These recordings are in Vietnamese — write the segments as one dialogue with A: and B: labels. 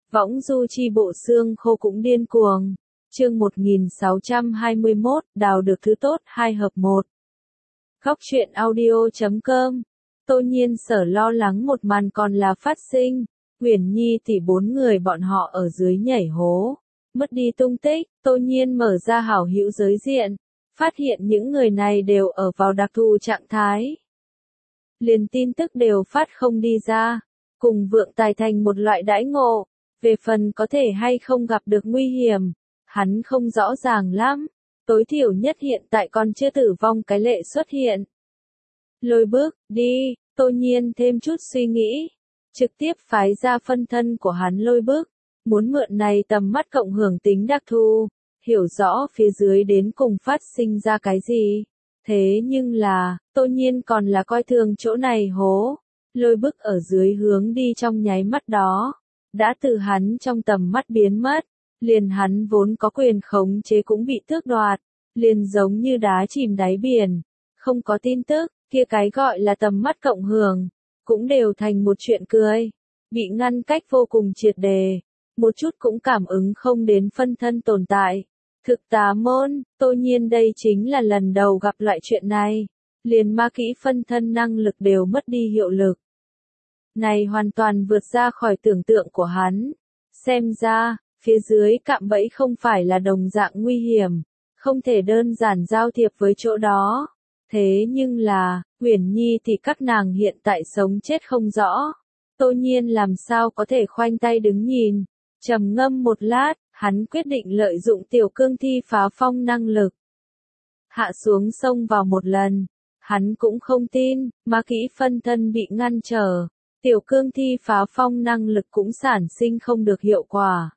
A: Võng du chi bộ xương khô cũng điên cuồng. Chương 1621, đào được thứ tốt 2 hợp 1. Góc truyện audio.com. Tô Nhiên Sở lo lắng một màn còn là phát sinh. Huyền Nhi tỷ 4 người bọn họ ở dưới nhảy hố, mất đi tung tích. Tô Nhiên mở ra hảo hữu giới diện, phát hiện những người này đều ở vào đặc thù trạng thái. Liền tin tức đều phát không đi ra, cùng vượng tài thành một loại đãi ngộ. Về phần có thể hay không gặp được nguy hiểm, hắn không rõ ràng lắm, tối thiểu nhất hiện tại còn chưa tử vong cái lệ xuất hiện. Lôi bước, đi, Tô Nhiên thêm chút suy nghĩ, trực tiếp phái ra phân thân của hắn lôi bước, muốn mượn này tầm mắt cộng hưởng tính đặc thù, hiểu rõ phía dưới đến cùng phát sinh ra cái gì. Thế nhưng là, Tô Nhiên còn là coi thường chỗ này hố, lôi bước ở dưới hướng đi trong nháy mắt đó, đã từ hắn trong tầm mắt biến mất, liền hắn vốn có quyền khống chế cũng bị tước đoạt, liền giống như đá chìm đáy biển, không có tin tức, kia cái gọi là tầm mắt cộng hưởng, cũng đều thành một chuyện cười, bị ngăn cách vô cùng triệt đề, một chút cũng cảm ứng không đến phân thân tồn tại. Thực tá môn, Tô Nhiên đây chính là lần đầu gặp loại chuyện này, liền ma kỹ phân thân năng lực đều mất đi hiệu lực. Này hoàn toàn vượt ra khỏi tưởng tượng của hắn. Xem ra, phía dưới cạm bẫy không phải là đồng dạng nguy hiểm, không thể đơn giản giao thiệp với chỗ đó. Thế nhưng là, Huyền Nhi thì các nàng hiện tại sống chết không rõ. Tô Nhiên làm sao có thể khoanh tay đứng nhìn. Trầm ngâm một lát, hắn quyết định lợi dụng tiểu cương thi phá phong năng lực. Hạ xuống sông vào một lần, hắn cũng không tin, ma kỹ phân thân bị ngăn trở. Tiểu cương thi phá phong năng lực cũng sản sinh không được hiệu quả.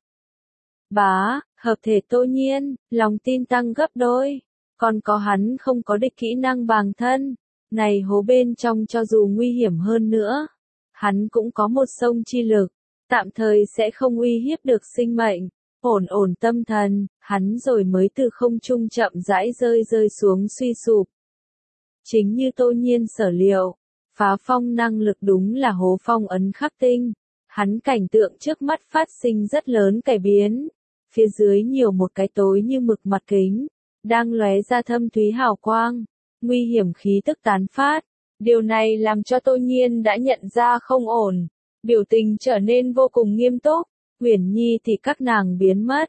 A: Bá, hợp thể Tô Nhiên, lòng tin tăng gấp đôi. Còn có hắn không có địch kỹ năng bằng thân. Này hố bên trong cho dù nguy hiểm hơn nữa, hắn cũng có một sông chi lực, tạm thời sẽ không uy hiếp được sinh mệnh. Ổn tâm thần, hắn rồi mới từ không trung chậm rãi rơi xuống suy sụp. Chính như Tô Nhiên sở liệu, phá phong năng lực đúng là hố phong ấn khắc tinh. Hắn cảnh tượng trước mắt phát sinh rất lớn cải biến. Phía dưới nhiều một cái tối như mực mặt kính, đang lóe ra thâm thúy hào quang, nguy hiểm khí tức tán phát. Điều này làm cho Tô Nhiên đã nhận ra không ổn, biểu tình trở nên vô cùng nghiêm túc. Huyền Nhi thì các nàng biến mất,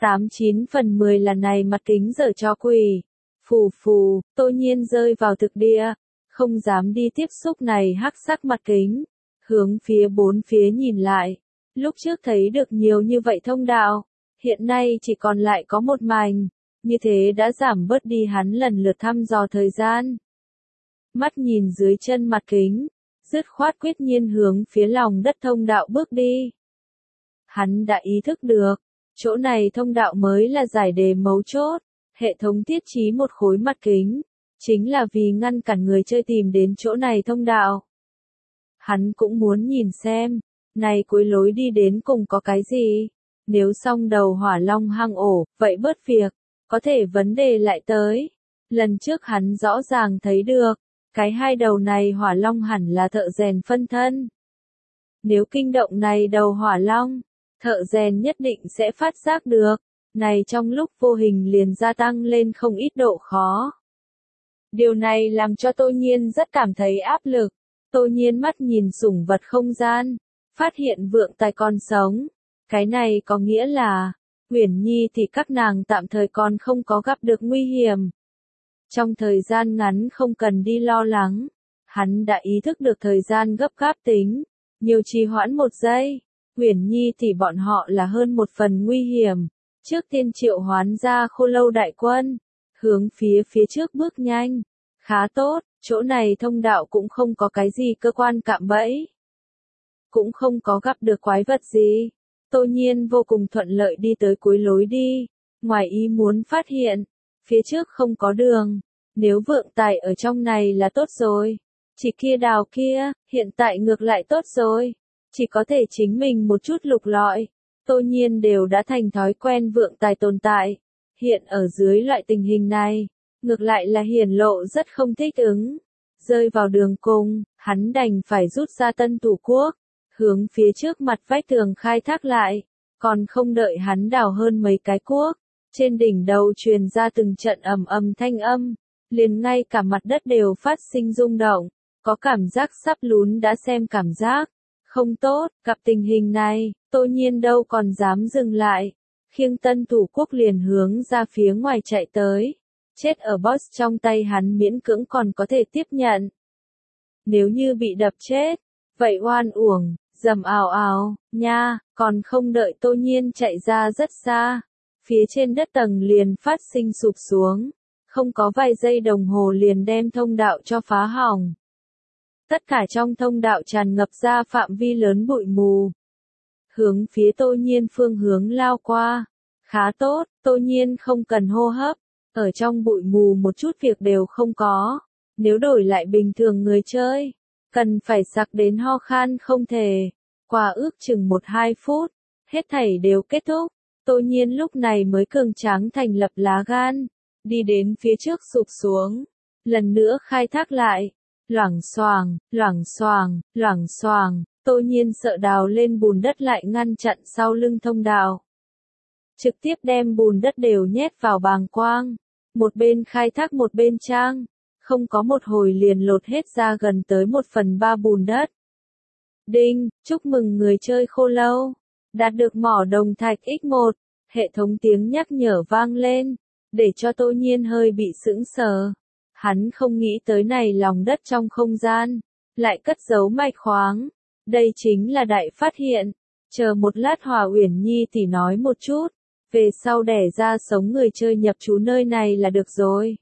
A: 89/10 là này mặt kính dở cho quỷ. Phù, Tô Nhiên rơi vào thực địa, không dám đi tiếp xúc này hắc sắc mặt kính, hướng phía bốn phía nhìn lại. Lúc trước thấy được nhiều như vậy thông đạo, hiện nay chỉ còn lại có một mảnh, như thế đã giảm bớt đi hắn lần lượt thăm dò thời gian. Mắt nhìn dưới chân mặt kính, dứt khoát quyết nhiên hướng phía lòng đất thông đạo bước đi. Hắn đã ý thức được, chỗ này thông đạo mới là giải đề mấu chốt, hệ thống thiết trí một khối mặt kính, chính là vì ngăn cản người chơi tìm đến chỗ này thông đạo. Hắn cũng muốn nhìn xem, này cuối lối đi đến cùng có cái gì, nếu xong đầu hỏa long hang ổ, vậy bớt việc, có thể vấn đề lại tới. Lần trước hắn rõ ràng thấy được, cái hai đầu này hỏa long hẳn là thợ rèn phân thân. Nếu kinh động này đầu hỏa long, thợ rèn nhất định sẽ phát giác được, này trong lúc vô hình liền gia tăng lên không ít độ khó. Điều này làm cho Tô Nhiên rất cảm thấy áp lực. Tô Nhiên mắt nhìn sủng vật không gian, phát hiện vượng tài còn sống. Cái này có nghĩa là, Huyền Nhi thì các nàng tạm thời còn không có gặp được nguy hiểm. Trong thời gian ngắn không cần đi lo lắng, hắn đã ý thức được thời gian gấp gáp tính, nhiều trì hoãn một giây. Huyền Nhi thì bọn họ là hơn một phần nguy hiểm. Trước tiên triệu hoán ra khô lâu đại quân, hướng phía trước bước nhanh. Khá tốt, chỗ này thông đạo cũng không có cái gì cơ quan cạm bẫy. Cũng không có gặp được quái vật gì. Tô Nhiên vô cùng thuận lợi đi tới cuối lối đi. Ngoài ý muốn phát hiện, phía trước không có đường. Nếu vượng tài ở trong này là tốt rồi. Chỉ kia đào kia, hiện tại ngược lại tốt rồi. Chỉ có thể chính mình một chút lục lọi. Tô Nhiên đều đã thành thói quen vượng tài tồn tại. Hiện ở dưới loại tình hình này, ngược lại là hiển lộ rất không thích ứng. Rơi vào đường cùng, hắn đành phải rút ra tân thủ quốc, hướng phía trước mặt vách tường khai thác lại. Còn không đợi hắn đào hơn mấy cái cuốc, trên đỉnh đầu truyền ra từng trận ầm ầm thanh âm, liền ngay cả mặt đất đều phát sinh rung động, có cảm giác sắp lún đã xem cảm giác. Không tốt, gặp tình hình này, Tô Nhiên đâu còn dám dừng lại. Khiêng tân thủ quốc liền hướng ra phía ngoài chạy tới. Chết ở boss trong tay hắn miễn cưỡng còn có thể tiếp nhận. Nếu như bị đập chết, vậy oan uổng, dầm ào ào, nha, còn không đợi Tô Nhiên chạy ra rất xa. Phía trên đất tầng liền phát sinh sụp xuống. Không có vài giây đồng hồ liền đem thông đạo cho phá hỏng. Tất cả trong thông đạo tràn ngập ra phạm vi lớn bụi mù. Hướng phía Tô Nhiên phương hướng lao qua. Khá tốt, Tô Nhiên không cần hô hấp. Ở trong bụi mù một chút việc đều không có. Nếu đổi lại bình thường người chơi, cần phải sặc đến ho khan không thể. Qua ước chừng 1-2 phút, hết thảy đều kết thúc. Tô Nhiên lúc này mới cường tráng thành lập lá gan. Đi đến phía trước sụp xuống. Lần nữa khai thác lại. Loảng xoàng, loảng xoàng, loảng xoàng, Tô Nhiên sợ đào lên bùn đất lại ngăn chặn sau lưng thông đạo. Trực tiếp đem bùn đất đều nhét vào bàng quang. Một bên khai thác một bên trang. Không có một hồi liền lột hết ra gần tới 1/3 bùn đất. Đinh, chúc mừng người chơi khô lâu. Đạt được mỏ đồng thạch X1. Hệ thống tiếng nhắc nhở vang lên. Để cho Tô Nhiên hơi bị sững sờ. Hắn không nghĩ tới này lòng đất trong không gian, lại cất giấu mạch khoáng. Đây chính là đại phát hiện. Chờ một lát Hòa Uyển Nhi tỷ nói một chút, về sau đẻ ra sống người chơi nhập trú nơi này là được rồi.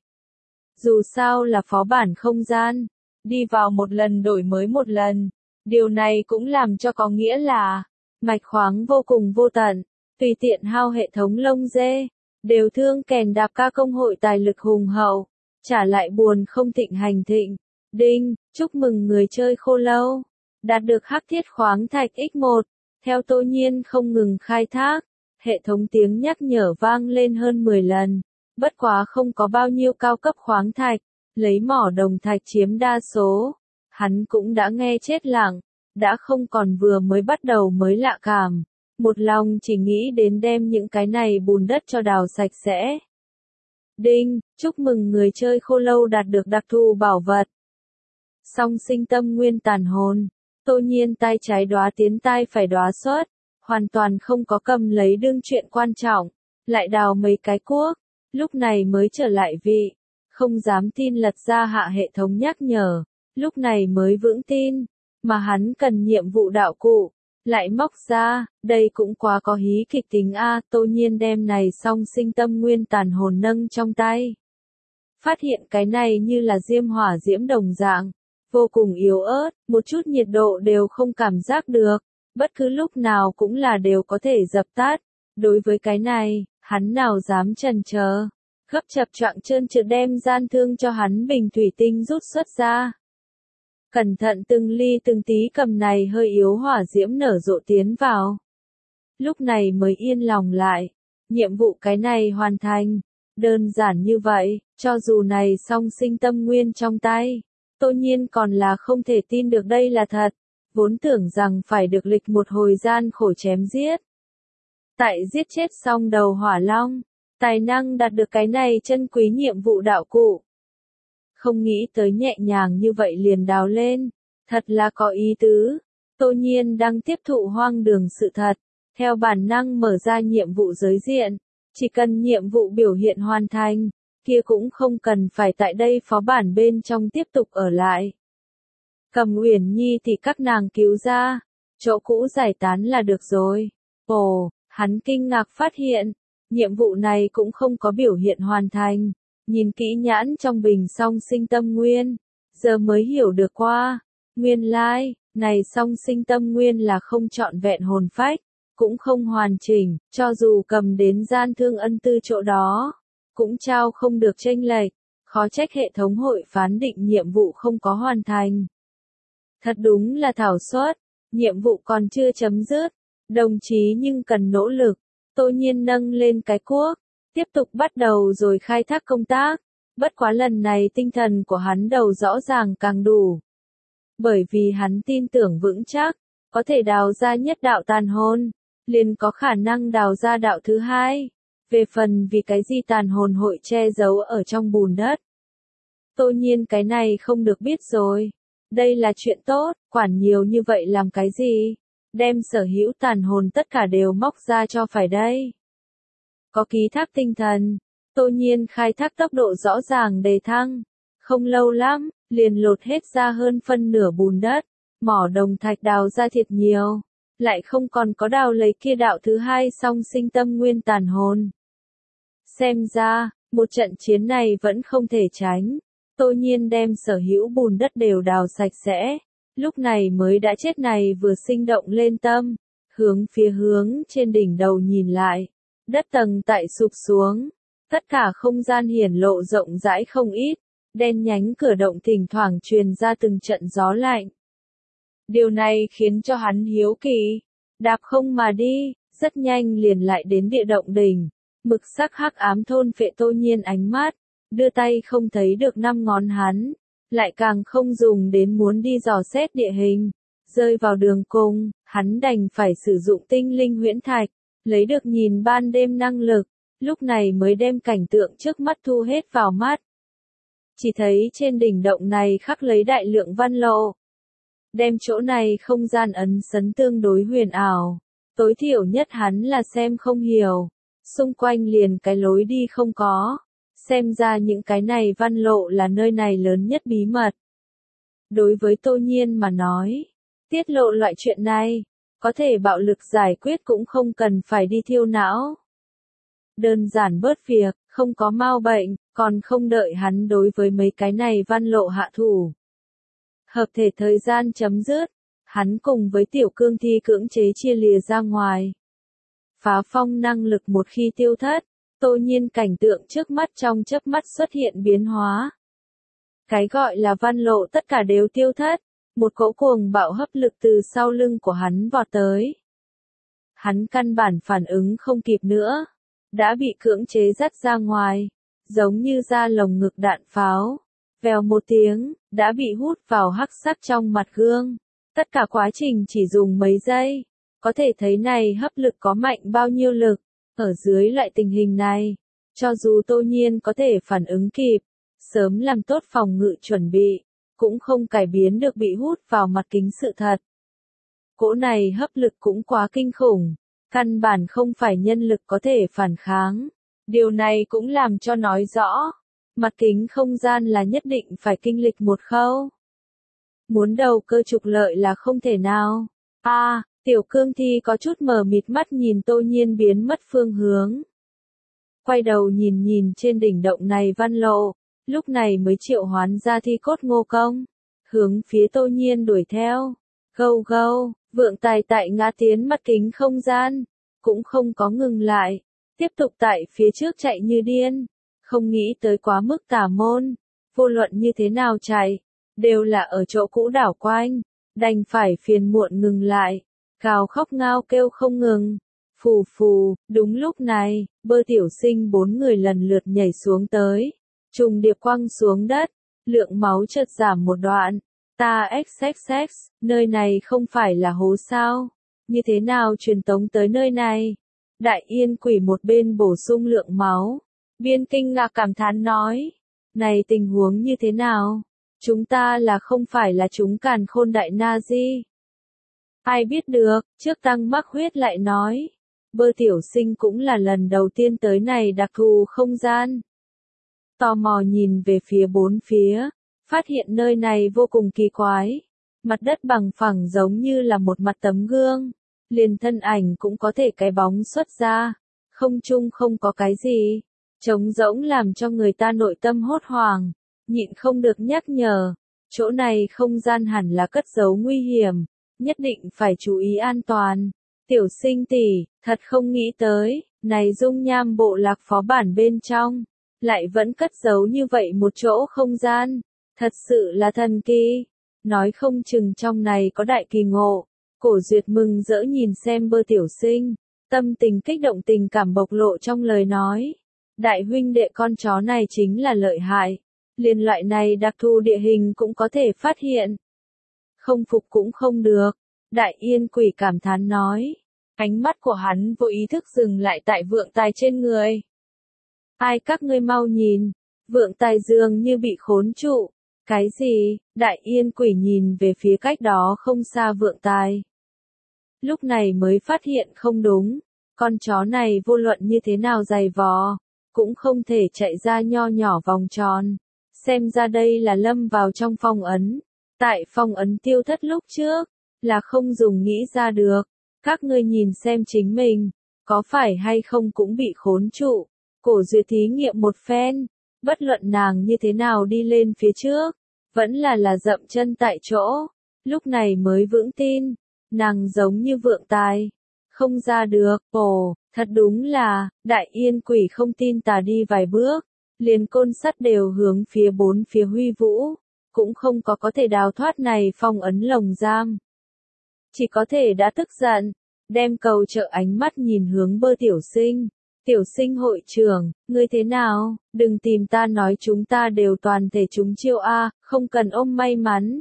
A: Dù sao là phó bản không gian, đi vào một lần đổi mới một lần. Điều này cũng làm cho có nghĩa là, mạch khoáng vô cùng vô tận, tùy tiện hao hệ thống lông dê, đều thương kèn đạp ca công hội tài lực hùng hậu. Trả lại buồn không thịnh hành thịnh. Đinh, chúc mừng người chơi khô lâu. Đạt được hắc thiết khoáng thạch X1. Theo Tô Nhiên không ngừng khai thác. Hệ thống tiếng nhắc nhở vang lên hơn 10 lần. Bất quá không có bao nhiêu cao cấp khoáng thạch. Lấy mỏ đồng thạch chiếm đa số. Hắn cũng đã nghe chết lặng. Đã không còn vừa mới bắt đầu mới lạ cảm. Một lòng chỉ nghĩ đến đem những cái này bùn đất cho đào sạch sẽ. Đinh, chúc mừng người chơi khô lâu đạt được đặc thù bảo vật. Song sinh tâm nguyên tàn hồn. Tô Nhiên tay trái đóa tiến tay phải đóa xuất. Hoàn toàn không có cầm lấy đương chuyện quan trọng. Lại đào mấy cái cuốc. Lúc này mới trở lại vị. Không dám tin lật ra hạ hệ thống nhắc nhở. Lúc này mới vững tin. Mà hắn cần nhiệm vụ đạo cụ. Lại móc ra, đây cũng quá có hí kịch tính a. Tô Nhiên đem này song sinh tâm nguyên tàn hồn nâng trong tay. Phát hiện cái này như là diêm hỏa diễm đồng dạng, vô cùng yếu ớt, một chút nhiệt độ đều không cảm giác được, bất cứ lúc nào cũng là đều có thể dập tắt. Đối với cái này, hắn nào dám chần chờ, gấp chập choạng trơn trượt đem gian thương cho hắn bình thủy tinh rút xuất ra. Cẩn thận từng ly từng tí cầm này hơi yếu hỏa diễm nở rộ tiến vào. Lúc này mới yên lòng lại. Nhiệm vụ cái này hoàn thành. Đơn giản như vậy, cho dù này song sinh tâm nguyên trong tay. Tô Nhiên còn là không thể tin được đây là thật. Vốn tưởng rằng phải được lịch một hồi gian khổ chém giết. Tại giết chết xong đầu hỏa long. Tài năng đạt được cái này chân quý nhiệm vụ đạo cụ. Không nghĩ tới nhẹ nhàng như vậy liền đào lên. Thật là có ý tứ. Tô Nhiên đang tiếp thụ hoang đường sự thật. Theo bản năng mở ra nhiệm vụ giới diện. Chỉ cần nhiệm vụ biểu hiện hoàn thành. Kia cũng không cần phải tại đây phó bản bên trong tiếp tục ở lại. Cầm Uyển Nhi thì các nàng cứu ra. Chỗ cũ giải tán là được rồi. Ồ, hắn kinh ngạc phát hiện. Nhiệm vụ này cũng không có biểu hiện hoàn thành. Nhìn kỹ nhãn trong bình song sinh tâm nguyên, giờ mới hiểu được qua. Nguyên lai, này song sinh tâm nguyên là không trọn vẹn hồn phách, cũng không hoàn chỉnh, cho dù cầm đến gian thương ân tư chỗ đó, cũng trao không được chênh lệch, khó trách hệ thống hội phán định nhiệm vụ không có hoàn thành. Thật đúng là thảo suất, nhiệm vụ còn chưa chấm dứt, đồng chí nhưng cần nỗ lực. Tô Nhiên nâng lên cái cuốc. Tiếp tục bắt đầu rồi khai thác công tác. Bất quá lần này tinh thần của hắn đầu rõ ràng càng đủ. Bởi vì hắn tin tưởng vững chắc, có thể đào ra nhất đạo tàn hồn. liền có khả năng đào ra đạo thứ hai. Về phần vì cái gì tàn hồn hội che giấu ở trong bùn đất. Tô Nhiên cái này không được biết rồi. Đây là chuyện tốt, quản nhiều như vậy làm cái gì? Đem sở hữu tàn hồn tất cả đều móc ra cho phải đây. Có ký thác tinh thần, Tô Nhiên khai thác tốc độ rõ ràng đề thăng. Không lâu lắm, liền lột hết ra hơn phân nửa bùn đất. Mỏ đồng thạch đào ra thiệt nhiều. Lại không còn có đào lấy kia đạo thứ hai song sinh tâm nguyên tàn hồn. Xem ra, một trận chiến này vẫn không thể tránh. Tô Nhiên đem sở hữu bùn đất đều đào sạch sẽ. Lúc này mới đã chết này vừa sinh động lên tâm. Hướng trên đỉnh đầu nhìn lại. Đất tầng tại sụp xuống. Tất cả không gian hiển lộ rộng rãi không ít. Đen nhánh cửa động thỉnh thoảng truyền ra từng trận gió lạnh. Điều này khiến cho hắn hiếu kỳ. Đạp không mà đi, rất nhanh liền lại đến địa động đỉnh. Mực sắc hắc ám thôn phệ Tô Nhiên ánh mắt. Đưa tay không thấy được 5 ngón hắn. Lại càng không dùng đến muốn đi dò xét địa hình. Rơi vào đường cùng, hắn đành phải sử dụng tinh linh huyễn thạch. Lấy được nhìn ban đêm năng lực. Lúc này mới đem cảnh tượng trước mắt thu hết vào mắt. Chỉ thấy trên đỉnh động này khắc lấy đại lượng văn lộ. Đem chỗ này không gian ấn sấn tương đối huyền ảo. Tối thiểu nhất hắn là xem không hiểu. Xung quanh liền cái lối đi không có. Xem ra những cái này văn lộ là nơi này lớn nhất bí mật. Đối với Tô Nhiên mà nói, tiết lộ loại chuyện này, có thể bạo lực giải quyết cũng không cần phải đi thiêu não. Đơn giản bớt việc, không có mau bệnh, còn không đợi hắn đối với mấy cái này văn lộ hạ thủ. Hợp thể thời gian chấm dứt, hắn cùng với tiểu cương thi cưỡng chế chia lìa ra ngoài. Phá phong năng lực một khi tiêu thất, Tô Nhiên cảnh tượng trước mắt trong chớp mắt xuất hiện biến hóa. Cái gọi là văn lộ tất cả đều tiêu thất, một cỗ cuồng bạo hấp lực từ sau lưng của hắn vọt tới. Hắn căn bản phản ứng không kịp nữa, đã bị cưỡng chế dắt ra ngoài, giống như ra lồng ngực đạn pháo. Vèo một tiếng, đã bị hút vào hắc sắc trong mặt gương. Tất cả quá trình chỉ dùng mấy giây. Có thể thấy này hấp lực có mạnh bao nhiêu lực. Ở dưới loại tình hình này, cho dù Tô Nhiên có thể phản ứng kịp, sớm làm tốt phòng ngự chuẩn bị, cũng không cải biến được bị hút vào mặt kính sự thật. Cỗ này hấp lực cũng quá kinh khủng, căn bản không phải nhân lực có thể phản kháng. Điều này cũng làm cho nói rõ, mặt kính không gian là nhất định phải kinh lịch một khâu. Muốn đầu cơ trục lợi là không thể nào. Tiểu cương thi có chút mờ mịt mắt nhìn Tô Nhiên biến mất phương hướng. Quay đầu nhìn trên đỉnh động này văn lộ, lúc này mới triệu hoán ra thi cốt ngô công. Hướng phía Tô Nhiên đuổi theo. Gâu, vượng tài tại ngã tiến mặt kính không gian. Cũng không có ngừng lại. Tiếp tục tại phía trước chạy như điên. Không nghĩ tới quá mức tà môn. Vô luận như thế nào chạy, đều là ở chỗ cũ đảo quanh. Đành phải phiền muộn ngừng lại. Gào khóc ngao kêu không ngừng. Phù, đúng lúc này, Bơ tiểu sinh 4 người lần lượt nhảy xuống tới. Trùng điệp quăng xuống đất. Lượng máu chợt giảm một đoạn. Ta xxx, nơi này không phải là hố sao? Như thế nào truyền tống tới nơi này? Đại yên quỷ một bên bổ sung lượng máu. Biên kinh ngạc cảm thán nói. Này tình huống như thế nào? Chúng ta là không phải là chúng càn khôn đại Nazi. Ai biết được, trước tăng mắc huyết lại nói. Bơ tiểu sinh cũng là lần đầu tiên tới này đặc thù không gian. Tò mò nhìn về phía bốn phía, phát hiện nơi này vô cùng kỳ quái. Mặt đất bằng phẳng giống như là một mặt tấm gương. Liền thân ảnh cũng có thể cái bóng xuất ra. Không chung không có cái gì. Trống rỗng làm cho người ta nội tâm hốt hoảng. Nhịn không được nhắc nhở. Chỗ này không gian hẳn là cất giấu nguy hiểm. Nhất định phải chú ý an toàn. Tiểu sinh tỷ, thật không nghĩ tới, này dung nham bộ lạc phó bản bên trong, lại vẫn cất giấu như vậy một chỗ không gian. Thật sự là thần kỳ. Nói không chừng trong này có đại kỳ ngộ. Cổ duyệt mừng rỡ nhìn xem Bơ tiểu sinh. Tâm tình kích động tình cảm bộc lộ trong lời nói. Đại huynh đệ con chó này chính là lợi hại. Liên loại này đặc thù địa hình cũng có thể phát hiện. Không phục cũng không được. Đại yên quỷ cảm thán nói. Ánh mắt của hắn vô ý thức dừng lại tại vượng tài trên người. Ai các ngươi mau nhìn, vượng tài dường như bị khốn trụ. Cái gì? Đại yên quỷ nhìn về phía cách đó không xa vượng tài. Lúc này mới phát hiện không đúng, con chó này vô luận như thế nào giày vò, cũng không thể chạy ra nho nhỏ vòng tròn. Xem ra đây là lâm vào trong phong ấn. Tại phong ấn tiêu thất lúc trước, là không dùng nghĩ ra được. Các ngươi nhìn xem chính mình, có phải hay không cũng bị khốn trụ. Cổ Duyệt thí nghiệm một phen, bất luận nàng như thế nào đi lên phía trước, vẫn là dậm chân tại chỗ. Lúc này mới vững tin, nàng giống như vượng tài, không ra được. Ồ, thật đúng là, đại yên quỷ không tin tà đi vài bước, liền côn sắt đều hướng phía bốn phía huy vũ, cũng không có thể đào thoát này phong ấn lồng giam. Chỉ có thể đã tức giận, đem cầu trợ ánh mắt nhìn hướng Bơ tiểu sinh. Tiểu sinh hội trưởng, ngươi thế nào, đừng tìm ta nói chúng ta đều toàn thể chúng chiêu a, không cần ôm may mắn.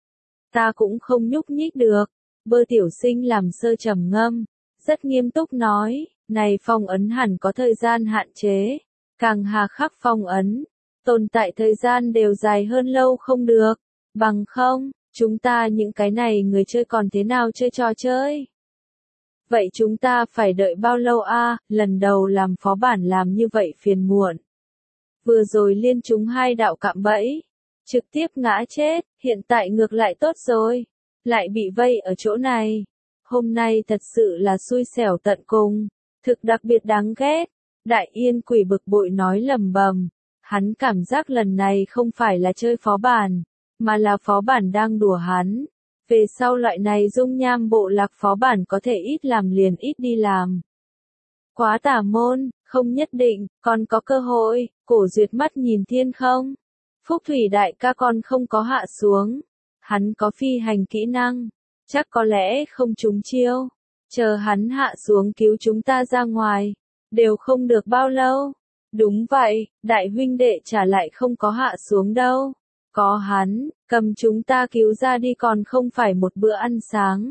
A: Ta cũng không nhúc nhích được. Bơ tiểu sinh làm sơ trầm ngâm, rất nghiêm túc nói, này phong ấn hẳn có thời gian hạn chế, càng hà khắc phong ấn, tồn tại thời gian đều dài hơn lâu không được, bằng không, chúng ta những cái này người chơi còn thế nào chơi trò chơi. Vậy chúng ta phải đợi bao lâu a? Lần đầu làm phó bản làm như vậy phiền muộn. Vừa rồi liên chúng hai đạo cạm bẫy, trực tiếp ngã chết, hiện tại ngược lại tốt rồi, lại bị vây ở chỗ này. Hôm nay thật sự là xui xẻo tận cùng, thực đặc biệt đáng ghét. Đại yên quỷ bực bội nói lầm bầm, hắn cảm giác lần này không phải là chơi phó bản, mà là phó bản đang đùa hắn. Về sau loại này dung nham bộ lạc phó bản có thể ít làm liền ít đi làm. Quá tà môn, không nhất định, còn có cơ hội. Cổ Duyệt mắt nhìn thiên không. Phúc thủy đại ca còn không có hạ xuống. Hắn có phi hành kỹ năng, chắc có lẽ không trúng chiêu. Chờ hắn hạ xuống cứu chúng ta ra ngoài, đều không được bao lâu. Đúng vậy, đại huynh đệ trả lại không có hạ xuống đâu. Có hắn, cầm chúng ta cứu ra đi còn không phải một bữa ăn sáng.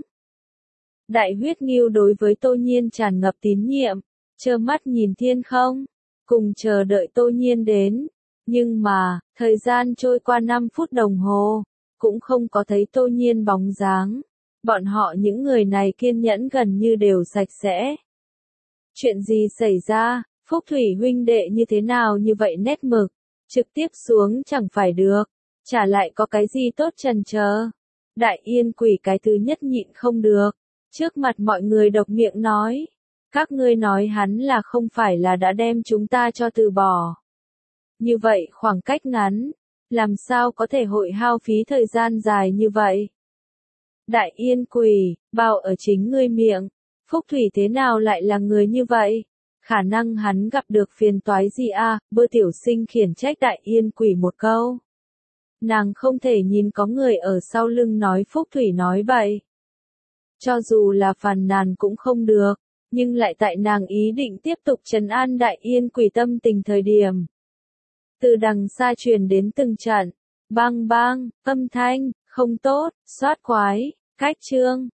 A: Đại huyết nghiêu đối với Tô Nhiên tràn ngập tín nhiệm, trơ mắt nhìn thiên không, cùng chờ đợi Tô Nhiên đến. Nhưng mà, thời gian trôi qua 5 phút đồng hồ, cũng không có thấy Tô Nhiên bóng dáng. Bọn họ những người này kiên nhẫn gần như đều sạch sẽ. Chuyện gì xảy ra, Phúc Thủy huynh đệ như thế nào như vậy nét mực, trực tiếp xuống chẳng phải được. Trả lại có cái gì tốt chần chờ. Đại yên quỷ cái thứ nhất nhịn không được. Trước mặt mọi người độc miệng nói. Các ngươi nói hắn là không phải là đã đem chúng ta cho từ bỏ. Như vậy khoảng cách ngắn, làm sao có thể hội hao phí thời gian dài như vậy. Đại yên quỷ, bao ở chính ngươi miệng. Phúc Thủy thế nào lại là người như vậy? Khả năng hắn gặp được phiền toái gì a? Bơ tiểu sinh khiển trách đại yên quỷ một câu. Nàng không thể nhìn có người ở sau lưng nói Phúc Thủy nói bậy. Cho dù là phàn nàn cũng không được, nhưng lại tại nàng ý định tiếp tục trấn an đại yên quỷ tâm tình thời điểm. Từ đằng xa truyền đến từng trận, bang bang, âm thanh, không tốt, xoát quái, cách chương.